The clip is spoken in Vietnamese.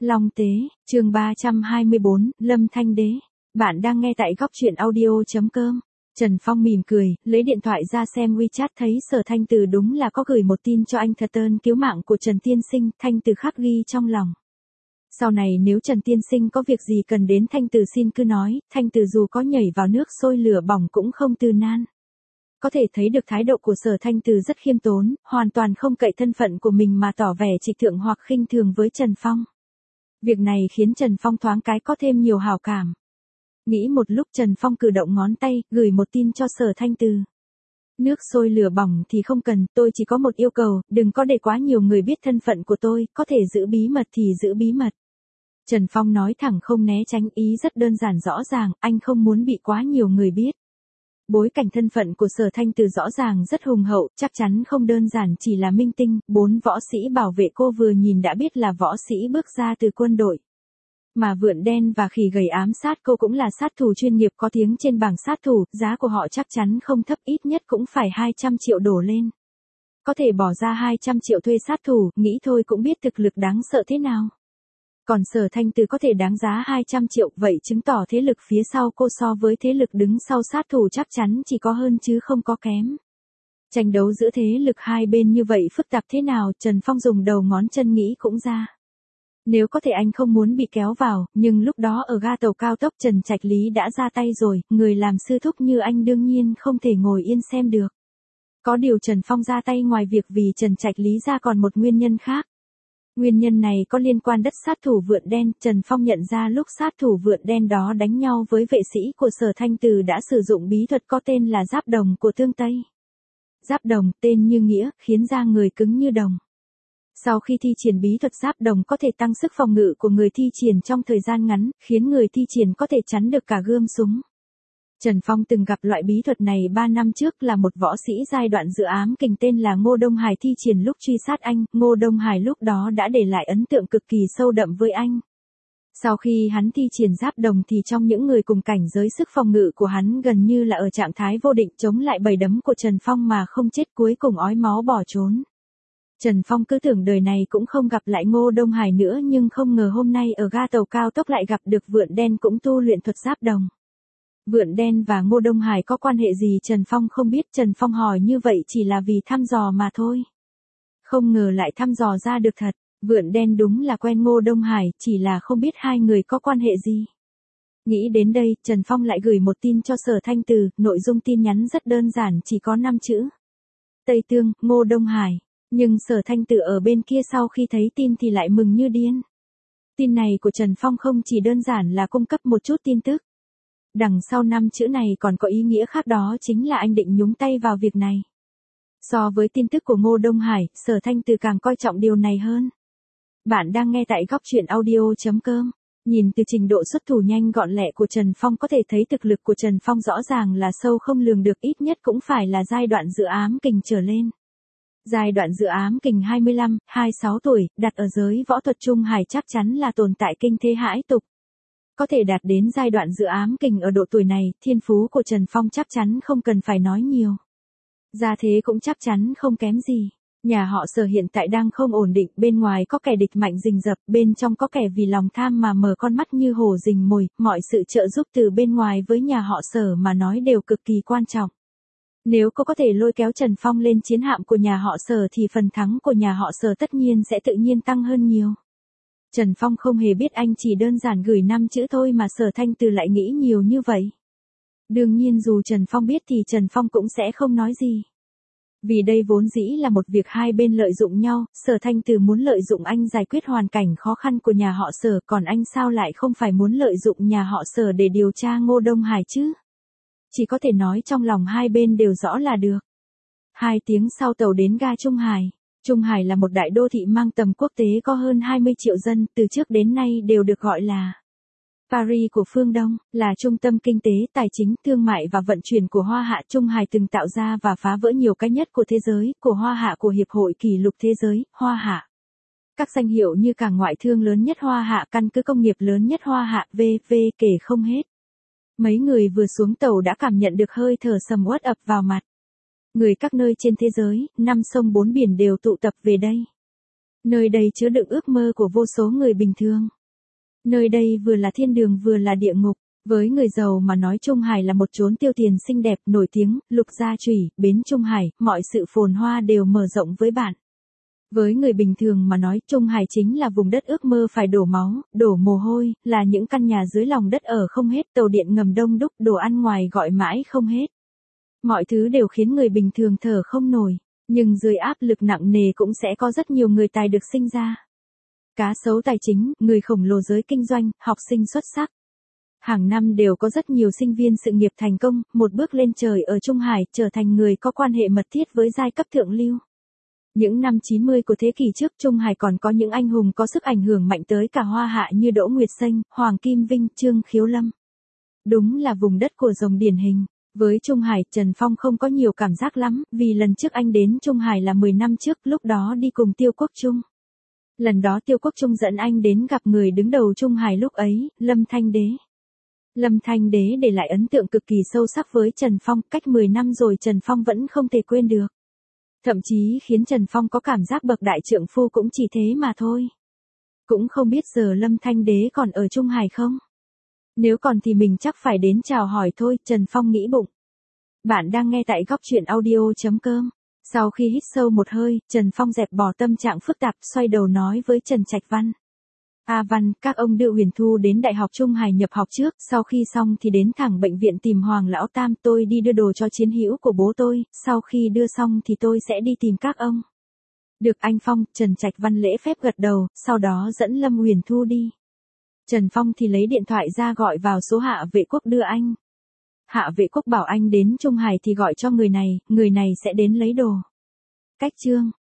Long Tế, chương 324, Lâm Thanh Đế. Bạn đang nghe tại góc truyện audio.com. Trần Phong mỉm cười, lấy điện thoại ra xem WeChat thấy Sở Thanh Từ đúng là có gửi một tin cho anh thật ơn cứu mạng của Trần Tiên Sinh, Thanh Từ khắc ghi trong lòng. Sau này nếu Trần Tiên Sinh có việc gì cần đến Thanh Từ xin cứ nói, Thanh Từ dù có nhảy vào nước sôi lửa bỏng cũng không từ nan. Có thể thấy được thái độ của Sở Thanh Từ rất khiêm tốn, hoàn toàn không cậy thân phận của mình mà tỏ vẻ trịch thượng hoặc khinh thường với Trần Phong. Việc này khiến Trần Phong thoáng cái có thêm nhiều hảo cảm. Nghĩ một lúc Trần Phong cử động ngón tay, gửi một tin cho Sở Thanh Từ. Nước sôi lửa bỏng thì không cần, tôi chỉ có một yêu cầu, đừng có để quá nhiều người biết thân phận của tôi, có thể giữ bí mật thì giữ bí mật. Trần Phong nói thẳng không né tránh, ý rất đơn giản rõ ràng, anh không muốn bị quá nhiều người biết. Bối cảnh thân phận của Sở Thanh Từ rõ ràng rất hùng hậu, chắc chắn không đơn giản chỉ là minh tinh, 4 võ sĩ bảo vệ cô vừa nhìn đã biết là võ sĩ bước ra từ quân đội. Mà Vượn Đen và Khỉ Gầy ám sát cô cũng là sát thủ chuyên nghiệp có tiếng trên bảng sát thủ, giá của họ chắc chắn không thấp, ít nhất cũng phải 200 triệu đổ lên. Có thể bỏ ra 200 triệu thuê sát thủ, nghĩ thôi cũng biết thực lực đáng sợ thế nào. Còn Sở Thanh Từ có thể đáng giá 200 triệu, vậy chứng tỏ thế lực phía sau cô so với thế lực đứng sau sát thủ chắc chắn chỉ có hơn chứ không có kém. Tranh đấu giữa thế lực hai bên như vậy phức tạp thế nào, Trần Phong dùng đầu ngón chân nghĩ cũng ra. Nếu có thể anh không muốn bị kéo vào, nhưng lúc đó ở ga tàu cao tốc Trần Trạch Lý đã ra tay rồi, người làm sư thúc như anh đương nhiên không thể ngồi yên xem được. Có điều Trần Phong ra tay ngoài việc vì Trần Trạch Lý ra còn một nguyên nhân khác. Nguyên nhân này có liên quan đất sát thủ Vượn Đen, Trần Phong nhận ra lúc sát thủ Vượn Đen đó đánh nhau với vệ sĩ của Sở Thanh Từ đã sử dụng bí thuật có tên là giáp đồng của Tương Tây. Giáp đồng, tên như nghĩa, khiến da người cứng như đồng. Sau khi thi triển bí thuật giáp đồng có thể tăng sức phòng ngự của người thi triển trong thời gian ngắn, khiến người thi triển có thể chắn được cả gươm súng. Trần Phong từng gặp loại bí thuật này 3 năm trước là một võ sĩ giai đoạn dự ám kình tên là Ngô Đông Hải thi triển lúc truy sát anh, Ngô Đông Hải lúc đó đã để lại ấn tượng cực kỳ sâu đậm với anh. Sau khi hắn thi triển giáp đồng thì trong những người cùng cảnh giới sức phòng ngự của hắn gần như là ở trạng thái vô địch chống lại bầy đấm của Trần Phong mà không chết, cuối cùng ói máu bỏ trốn. Trần Phong cứ tưởng đời này cũng không gặp lại Ngô Đông Hải nữa nhưng không ngờ hôm nay ở ga tàu cao tốc lại gặp được Vượn Đen cũng tu luyện thuật giáp đồng. Vượn Đen và Ngô Đông Hải có quan hệ gì Trần Phong không biết, Trần Phong hỏi như vậy chỉ là vì thăm dò mà thôi. Không ngờ lại thăm dò ra được thật, Vượn Đen đúng là quen Ngô Đông Hải, chỉ là không biết hai người có quan hệ gì. Nghĩ đến đây, Trần Phong lại gửi một tin cho Sở Thanh Từ, nội dung tin nhắn rất đơn giản chỉ có 5 chữ. Tây Tương, Ngô Đông Hải. Nhưng Sở Thanh Từ ở bên kia sau khi thấy tin thì lại mừng như điên. Tin này của Trần Phong không chỉ đơn giản là cung cấp một chút tin tức. Đằng sau 5 chữ này còn có ý nghĩa khác, đó chính là anh định nhúng tay vào việc này. So với tin tức của Ngô Đông Hải, Sở Thanh Từ càng coi trọng điều này hơn. Bạn đang nghe tại góc truyện audio.com. Nhìn từ trình độ xuất thủ nhanh gọn lẹ của Trần Phong có thể thấy thực lực của Trần Phong rõ ràng là sâu không lường được, ít nhất cũng phải là giai đoạn dự ám kình trở lên. Giai đoạn dự ám kình 25, 26 tuổi, đặt ở giới võ thuật Trung Hải chắc chắn là tồn tại kinh thế hãi tục. Có thể đạt đến giai đoạn dự ám kình ở độ tuổi này, thiên phú của Trần Phong chắc chắn không cần phải nói nhiều. Gia thế cũng chắc chắn không kém gì. Nhà họ Sở hiện tại đang không ổn định, bên ngoài có kẻ địch mạnh rình rập, bên trong có kẻ vì lòng tham mà mở con mắt như hổ rình mồi, mọi sự trợ giúp từ bên ngoài với nhà họ Sở mà nói đều cực kỳ quan trọng. Nếu cô có thể lôi kéo Trần Phong lên chiến hạm của nhà họ Sở thì phần thắng của nhà họ Sở tất nhiên sẽ tự nhiên tăng hơn nhiều. Trần Phong không hề biết anh chỉ đơn giản gửi 5 chữ thôi mà Sở Thanh Từ lại nghĩ nhiều như vậy. Đương nhiên dù Trần Phong biết thì Trần Phong cũng sẽ không nói gì. Vì đây vốn dĩ là một việc hai bên lợi dụng nhau, Sở Thanh Từ muốn lợi dụng anh giải quyết hoàn cảnh khó khăn của nhà họ Sở, còn anh sao lại không phải muốn lợi dụng nhà họ Sở để điều tra Ngô Đông Hải chứ? Chỉ có thể nói trong lòng hai bên đều rõ là được. 2 tiếng sau tàu đến ga Trung Hải. Trung Hải là một đại đô thị mang tầm quốc tế có hơn 20 triệu dân, từ trước đến nay đều được gọi là Paris của phương Đông, là trung tâm kinh tế, tài chính, thương mại và vận chuyển của Hoa Hạ. Trung Hải từng tạo ra và phá vỡ nhiều cái nhất của thế giới, của Hoa Hạ, của Hiệp hội Kỷ lục Thế giới, Hoa Hạ. Các danh hiệu như cảng ngoại thương lớn nhất Hoa Hạ, căn cứ công nghiệp lớn nhất Hoa Hạ, v.v. kể không hết. Mấy người vừa xuống tàu đã cảm nhận được hơi thở sầm uất ập vào mặt. Người các nơi trên thế giới, 5 sông 4 biển đều tụ tập về đây. Nơi đây chứa đựng ước mơ của vô số người bình thường. Nơi đây vừa là thiên đường vừa là địa ngục. Với người giàu mà nói Trung Hải là một chốn tiêu tiền xinh đẹp, nổi tiếng, lục gia chủy, bến Trung Hải, mọi sự phồn hoa đều mở rộng với bạn. Với người bình thường mà nói Trung Hải chính là vùng đất ước mơ phải đổ máu, đổ mồ hôi, là những căn nhà dưới lòng đất ở không hết, tàu điện ngầm đông đúc, đồ ăn ngoài gọi mãi không hết. Mọi thứ đều khiến người bình thường thở không nổi, nhưng dưới áp lực nặng nề cũng sẽ có rất nhiều người tài được sinh ra. Cá sấu tài chính, người khổng lồ giới kinh doanh, học sinh xuất sắc. Hàng năm đều có rất nhiều sinh viên sự nghiệp thành công, một bước lên trời ở Trung Hải, trở thành người có quan hệ mật thiết với giai cấp thượng lưu. Những năm 90 của thế kỷ trước Trung Hải còn có những anh hùng có sức ảnh hưởng mạnh tới cả Hoa Hạ như Đỗ Nguyệt Xanh, Hoàng Kim Vinh, Trương Khiếu Lâm. Đúng là vùng đất của rồng điển hình. Với Trung Hải, Trần Phong không có nhiều cảm giác lắm, vì lần trước anh đến Trung Hải là 10 năm trước, lúc đó đi cùng Tiêu Quốc Trung. Lần đó Tiêu Quốc Trung dẫn anh đến gặp người đứng đầu Trung Hải lúc ấy, Lâm Thanh Đế. Lâm Thanh Đế để lại ấn tượng cực kỳ sâu sắc với Trần Phong, cách 10 năm rồi Trần Phong vẫn không thể quên được. Thậm chí khiến Trần Phong có cảm giác bậc đại trượng phu cũng chỉ thế mà thôi. Cũng không biết giờ Lâm Thanh Đế còn ở Trung Hải không? Nếu còn thì mình chắc phải đến chào hỏi thôi, Trần Phong nghĩ bụng. Bạn đang nghe tại góc truyện audio.com. Sau khi hít sâu một hơi, Trần Phong dẹp bỏ tâm trạng phức tạp, xoay đầu nói với Trần Trạch Văn. Văn, các ông đưa Huyền Thu đến Đại học Trung Hải nhập học trước, sau khi xong thì đến thẳng bệnh viện tìm Hoàng Lão Tam, tôi đi đưa đồ cho chiến hữu của bố tôi, sau khi đưa xong thì tôi sẽ đi tìm các ông. Được anh Phong, Trần Trạch Văn lễ phép gật đầu, sau đó dẫn Lâm Huyền Thu đi. Trần Phong thì lấy điện thoại ra gọi vào số Hạ Vệ Quốc đưa anh. Hạ Vệ Quốc bảo anh đến Trung Hải thì gọi cho người này sẽ đến lấy đồ. Cách chương